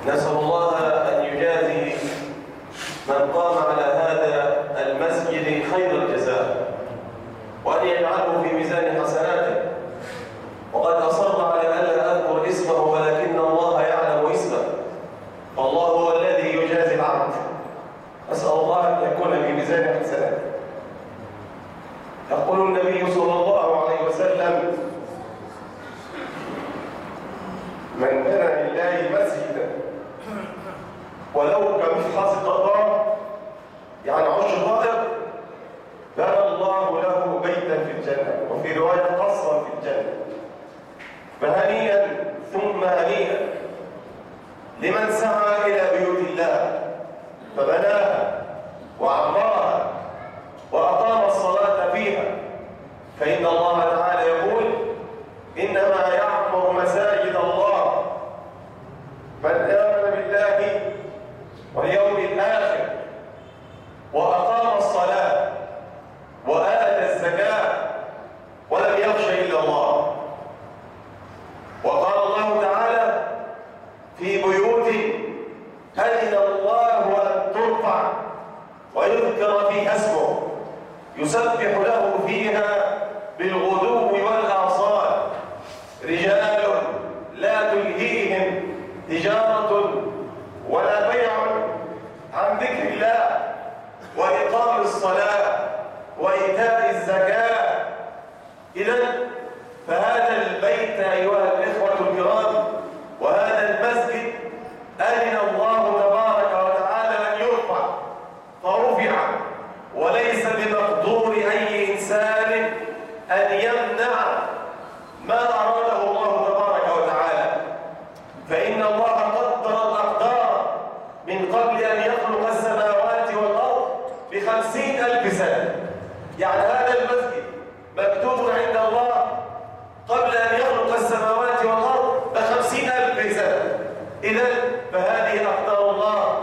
نسأل الله أن يجازي من قام على هذا المسجد خير الجزاء، وأن يجعله في ميزان حسناته. وقد أصر على ألا أذكر اسمه، ولكن الله يعلم اسمه، والله هو الذي يجازي العبد. أسأل الله أن يكون في ميزان حسناته. يقول النبي صلى الله عليه وسلم: من بنى لله مسجدا ولو كمفحص قطار، يعني عش طائر، بنى الله له بيتا في الجنة، وفي رواية قصرا في الجنة. فهنيئا ثم هنيئا لمن سعى إلى بيوت الله فبناها وعمرها وأقام الصلاة فيها، فإن الله تعالى يقول: إنما يعمر مساجد الله من آمن بالله واليوم الآخر وأقام الصلاة وآتى الزكاة ولم يخش إلا الله. وقال الله تعالى: في بيوت أذن الله أن ترفع ويذكر فيها اسمه يسبح له فيها بالغدو والآصال رجال لا تلهيهم تجارة ولا بيع عن ذكر الله وإقام الصلاة وإيتاء الزكاة. إذن فهذا البيت أيها الإخوة الكرام وهذا المسجد أذن الله تبارك وتعالى أن يرفع، فرفع، وليس بمقدور أي إنسان أن يمنع ما أراده الله تبارك وتعالى، فإن الله قدر الأقدار من قبل أن يخلق السماوات والأرض ب50,000 سنة. يعني هذا المسجد مكتوب عند الله قبل أن يخلق السماوات والأرض ب50,000 سنة. إذن فهذه أقدار الله،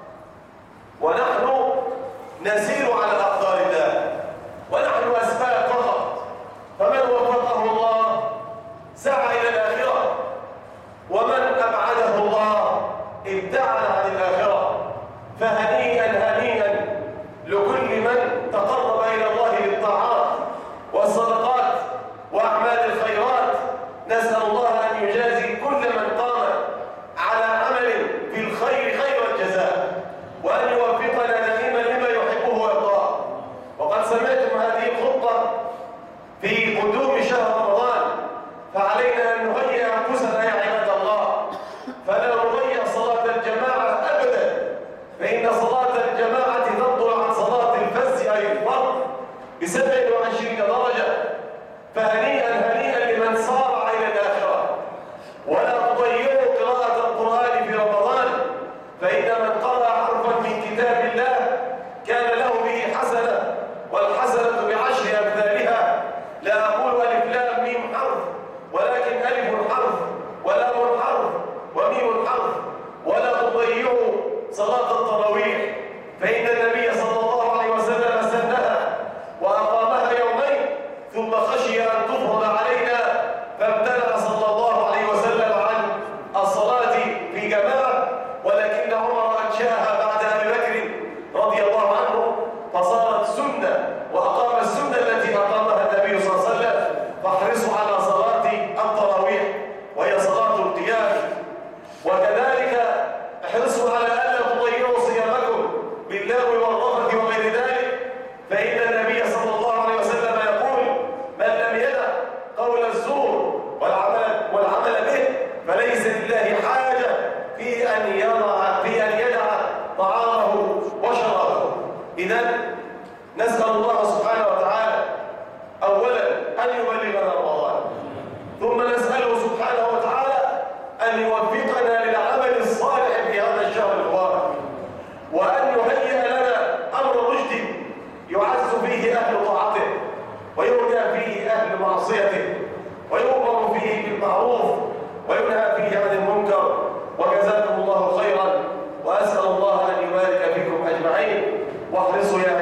ونحن نسير على أقدار الله، ونحن أسباب فقط. فمن وفقه الله سعى إلى الآخرة، ومن أبعده الله ابتعد عن الآخرة. فهنيئا هنيئا لكل من تقرب إلى الله بالطاعات والصدقات وأعمال الخيرات. نسأل الله أن يجازي كل من قام على عمل في الخير خير الجزاء، وأن يوفقنا دائما لما يحبه ويرضاه. وقد سمعتم هذه الخطبة في قدوم شهر رمضان، فعلينا أن نهيئ أنفسنا يا عباد الله، فلا نضيع صلاة الجماعة أبدا، فإن صلاة الجماعة تفضل عن صلاة الفز أي الفرد ب27 درجة. فهنيئا هنيئا لمن صار إلى الآخرة. ولا تضيعوا قراءة القرآن في رمضان، فإن من قرأ حرفا من كتاب الله كان له به حسنة، والحسنة ب10 أمثالها. لا أقول ألف لام ميم حرف، ولكن ألف حرف ولام حرف وميم حرف. ولا تضيعوا صلاة التراويح، فإن النبي صلى الله عليه وسلم سنها وأقامها يومين ثم خشي أن تفرض علينا فامتنع صلى الله عليه وسلم عن الصلاة في جماعة، ولكن عمر أنشأها بعد أبي بكر رضي الله عنه، فصارت سنة وأقام السنة التي أقامها النبي صلى الله عليه وسلم. فاحرصوا على صلاة التراويح وهي صلاة القيام. وكذلك احرصوا على ألا تضيعوا صيامكم باللغو والرفث وغير ذلك، فإن النبي صلى الله عليه وسلم يقول: من لم يدع قول الزور والعمل به فليس لله حاجة في أن يدع طعامه وشرابه. إذن نسأل الله سبحانه وتعالى أولا أن يبلغنا رمضان، ثم نسأله سبحانه وتعالى أن يوفقنا للعمل الصالح في هذا الشهر المبارك، وأن يهيئ لنا أمر رشد يعز فيه أهل طاعته ويهدى فيه أهل معصيته، ويؤمر فيه بالمعروف وينهى فيه عن المنكر. وجزاكم الله خيرا، وأسأل الله أن يبارك فيكم أجمعين. واحرصوا يا